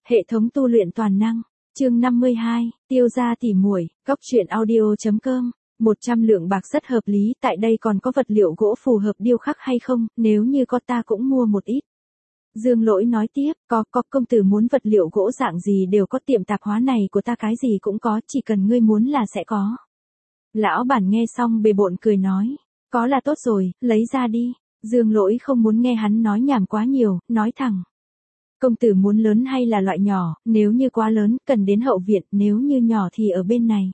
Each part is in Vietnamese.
Hệ thống tu luyện toàn năng, chương 52, tiêu gia tỉ muội, góc truyện audio.com, 100 lượng bạc rất hợp lý, tại đây còn có vật liệu gỗ phù hợp điêu khắc hay không, nếu như có ta cũng mua một ít. Dương Lỗi nói tiếp, có công tử muốn vật liệu gỗ dạng gì đều có, tiệm tạp hóa này của ta cái gì cũng có, chỉ cần ngươi muốn là sẽ có. Lão bản nghe xong bề bộn cười nói, có là tốt rồi, lấy ra đi. Dương Lỗi không muốn nghe hắn nói nhảm quá nhiều, nói thẳng. Công tử muốn lớn hay là loại nhỏ, nếu như quá lớn, cần đến hậu viện, nếu như nhỏ thì ở bên này.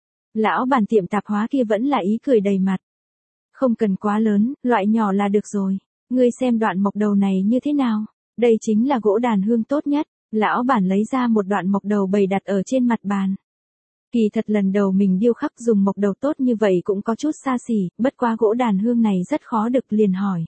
Lão bản tiệm tạp hóa kia vẫn là ý cười đầy mặt. Không cần quá lớn, loại nhỏ là được rồi. Ngươi xem đoạn mộc đầu này như thế nào? Đây chính là gỗ đàn hương tốt nhất. Lão bản lấy ra một đoạn mộc đầu bày đặt ở trên mặt bàn. Kỳ thật lần đầu mình điêu khắc dùng mộc đầu tốt như vậy cũng có chút xa xỉ, bất quá gỗ đàn hương này rất khó được, liền hỏi.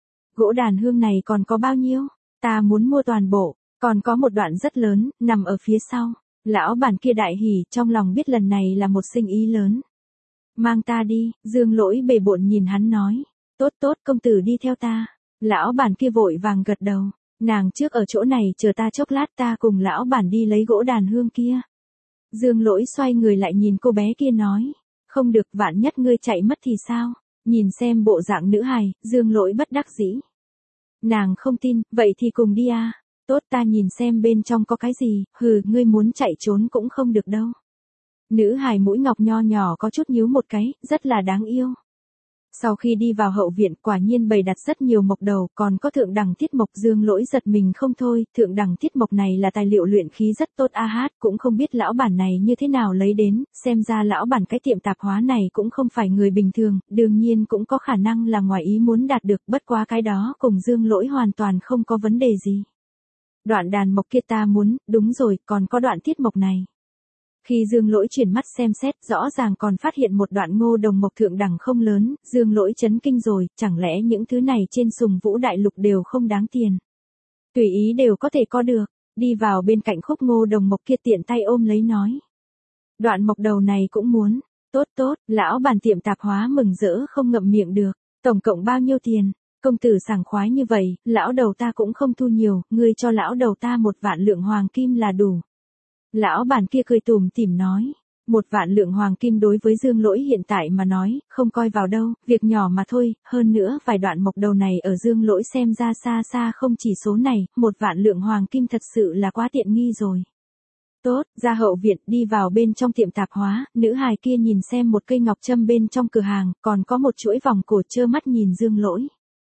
Gỗ đàn hương này còn có bao nhiêu? Ta muốn mua toàn bộ, còn có một đoạn rất lớn, nằm ở phía sau. Lão bản kia đại hỉ, trong lòng biết lần này là một sinh ý lớn. Mang ta đi, Dương Lỗi bề bộn nhìn hắn nói. Tốt tốt, công tử đi theo ta. Lão bản kia vội vàng gật đầu. Nàng trước ở chỗ này chờ ta chốc lát, ta cùng lão bản đi lấy gỗ đàn hương kia. Dương Lỗi xoay người lại nhìn cô bé kia nói. Không được, vạn nhất ngươi chạy mất thì sao? Nhìn xem bộ dạng nữ hài, Dương Lỗi bất đắc dĩ. Nàng không tin, vậy thì cùng đi à. Tốt, ta nhìn xem bên trong có cái gì, ngươi muốn chạy trốn cũng không được đâu. Nữ hài mũi ngọc nho nhỏ có chút nhíu một cái, rất là đáng yêu. Sau khi đi vào hậu viện, quả nhiên bày đặt rất nhiều mộc đầu, còn có thượng đẳng thiết mộc. Dương Lỗi giật mình không thôi, thượng đẳng thiết mộc này là tài liệu luyện khí rất tốt a hát, cũng không biết lão bản này như thế nào lấy đến, xem ra lão bản cái tiệm tạp hóa này cũng không phải người bình thường, đương nhiên cũng có khả năng là ngoài ý muốn đạt được, bất quá cái đó cùng Dương Lỗi hoàn toàn không có vấn đề gì. Đoạn đàn mộc kia ta muốn, đúng rồi, còn có đoạn thiết mộc này. Khi Dương Lỗi chuyển mắt xem xét, rõ ràng còn phát hiện một đoạn ngô đồng mộc thượng đẳng không lớn, Dương Lỗi chấn kinh rồi, chẳng lẽ những thứ này trên Sùng Vũ Đại Lục đều không đáng tiền. Tùy ý đều có thể có được, đi vào bên cạnh khúc ngô đồng mộc kia tiện tay ôm lấy nói. Đoạn mộc đầu này cũng muốn, tốt tốt, lão bản tiệm tạp hóa mừng rỡ không ngậm miệng được, tổng cộng bao nhiêu tiền, công tử sảng khoái như vậy, lão đầu ta cũng không thu nhiều, ngươi cho lão đầu ta 1 vạn lượng hoàng kim là đủ. Lão bản kia cười tủm tỉm nói, 1 vạn lượng hoàng kim đối với Dương Lỗi hiện tại mà nói, không coi vào đâu, việc nhỏ mà thôi, hơn nữa vài đoạn mộc đầu này ở Dương Lỗi xem ra xa xa không chỉ số này, 1 vạn lượng hoàng kim thật sự là quá tiện nghi rồi. Tốt, ra hậu viện, đi vào bên trong tiệm tạp hóa, nữ hài kia nhìn xem một cây ngọc châm bên trong cửa hàng, còn có một chuỗi vòng cổ, trơ mắt nhìn Dương Lỗi.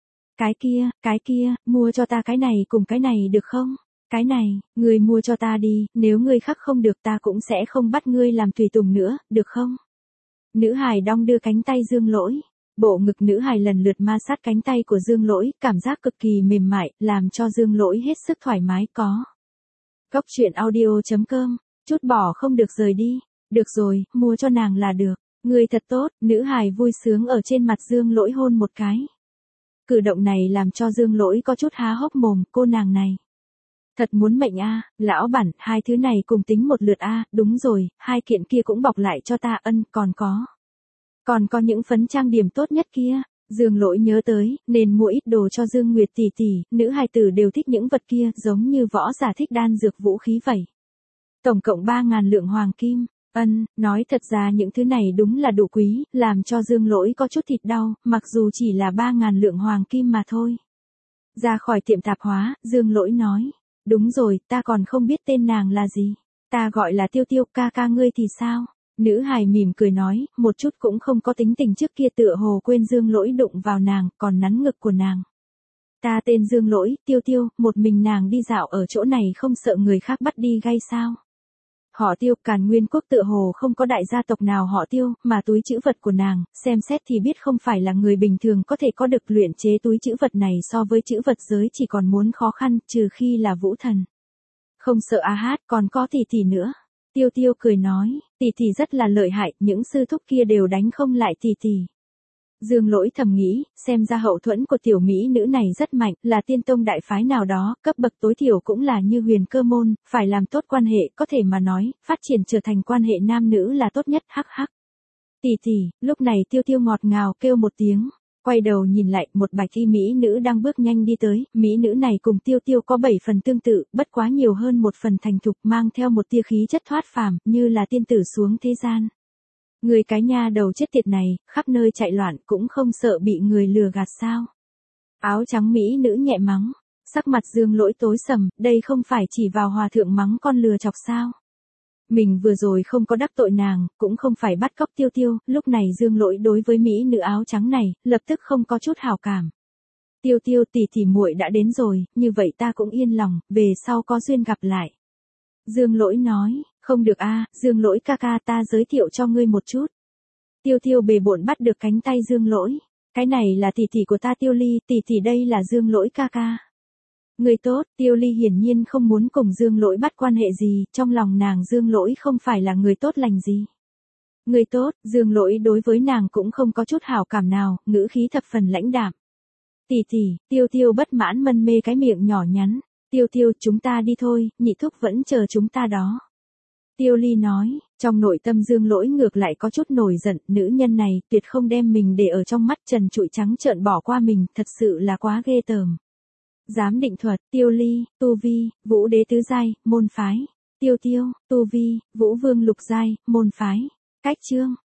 Cái kia, mua cho ta cái này cùng cái này được không? Cái này, ngươi mua cho ta đi, nếu ngươi khắc không được ta cũng sẽ không bắt ngươi làm tùy tùng nữa, được không? Nữ hài đong đưa cánh tay Dương Lỗi. Bộ ngực nữ hài lần lượt ma sát cánh tay của Dương Lỗi, cảm giác cực kỳ mềm mại, làm cho Dương Lỗi hết sức thoải mái có. Góc truyện audio.com, chút bỏ không được rời đi. Được rồi, mua cho nàng là được. Ngươi thật tốt, nữ hài vui sướng ở trên mặt Dương Lỗi hôn một cái. Cử động này làm cho Dương Lỗi có chút há hốc mồm, cô nàng này. Thật muốn mệnh a, lão bản, 2 thứ này cùng tính một lượt a, đúng rồi, 2 kiện kia cũng bọc lại cho ta, còn có những phấn trang điểm tốt nhất kia. Dương Lỗi nhớ tới, nên mua ít đồ cho Dương Nguyệt tỷ tỷ, nữ hài tử đều thích những vật kia, giống như võ giả thích đan dược vũ khí vậy. Tổng cộng 3.000 lượng hoàng kim. Nói thật ra những thứ này đúng là đủ quý, làm cho Dương Lỗi có chút thịt đau, mặc dù chỉ là 3.000 lượng hoàng kim mà thôi. Ra khỏi tiệm tạp hóa, Dương Lỗi nói. Đúng rồi, ta còn không biết tên nàng là gì. Ta gọi là Tiêu Tiêu, ca ngươi thì sao? Nữ hài mỉm cười nói, một chút cũng không có tính tình trước kia, tựa hồ quên Dương Lỗi đụng vào nàng, còn nắn ngực của nàng. Ta tên Dương Lỗi, Tiêu Tiêu, một mình nàng đi dạo ở chỗ này không sợ người khác bắt đi gay sao? Họ Tiêu, Càn Nguyên quốc tựa hồ không có đại gia tộc nào họ Tiêu, mà túi trữ vật của nàng, xem xét thì biết không phải là người bình thường có thể có được, luyện chế túi trữ vật này so với trữ vật giới chỉ còn muốn khó khăn, trừ khi là vũ thần. Không sợ a hát, còn có tỷ tỷ nữa. Tiêu Tiêu cười nói, tỷ tỷ rất là lợi hại, những sư thúc kia đều đánh không lại tỷ tỷ. Dương Lỗi thầm nghĩ, xem ra hậu thuẫn của tiểu mỹ nữ này rất mạnh, là tiên tông đại phái nào đó, cấp bậc tối thiểu cũng là như Huyền Cơ môn, phải làm tốt quan hệ, có thể mà nói, phát triển trở thành quan hệ nam nữ là tốt nhất, hắc hắc. Tỷ tỷ, lúc này Tiêu Tiêu ngọt ngào kêu một tiếng, Quay đầu nhìn lại, một bạch y mỹ nữ đang bước nhanh đi tới, mỹ nữ này cùng Tiêu Tiêu có 7 phần tương tự, bất quá nhiều hơn một phần thành thục, mang theo một tia khí chất thoát phàm, như là tiên tử xuống thế gian. Người cái nha đầu chết tiệt này, khắp nơi chạy loạn cũng không sợ bị người lừa gạt sao? Áo trắng mỹ nữ nhẹ mắng, sắc mặt Dương Lỗi tối sầm, đây không phải chỉ vào hòa thượng mắng con lừa chọc sao? Mình vừa rồi không có đắc tội nàng, cũng không phải bắt cóc Tiêu Tiêu, lúc này Dương Lỗi đối với mỹ nữ áo trắng này, lập tức không có chút hảo cảm. Tiêu Tiêu tỷ muội đã đến rồi, như vậy ta cũng yên lòng, về sau có duyên gặp lại. Dương Lỗi nói, không được a, Dương Lỗi ca ca, ta giới thiệu cho ngươi một chút. Tiêu Tiêu bề bộn bắt được cánh tay Dương Lỗi, cái này là tỷ của ta Tiêu Ly, tỷ đây là Dương Lỗi ca ca. Người tốt, Tiêu Ly hiển nhiên không muốn cùng Dương Lỗi bắt quan hệ gì, trong lòng nàng Dương Lỗi không phải là người tốt lành gì. Người tốt, Dương Lỗi đối với nàng cũng không có chút hảo cảm nào, ngữ khí thập phần lãnh đạm. Tỷ, Tiêu Tiêu bất mãn mân mê cái miệng nhỏ nhắn, Tiêu Tiêu chúng ta đi thôi, nhị thúc vẫn chờ chúng ta đó. Tiêu Ly nói, trong nội tâm Dương Lỗi ngược lại có chút nổi giận, nữ nhân này tuyệt không đem mình để ở trong mắt, trần trụi trắng trợn bỏ qua mình, thật sự là quá ghê tởm. Giám định thuật, Tiêu Ly, tu vi, Vũ đế tứ giai, môn phái. Tiêu Tiêu, tu vi, Vũ vương lục giai, môn phái. Cách chương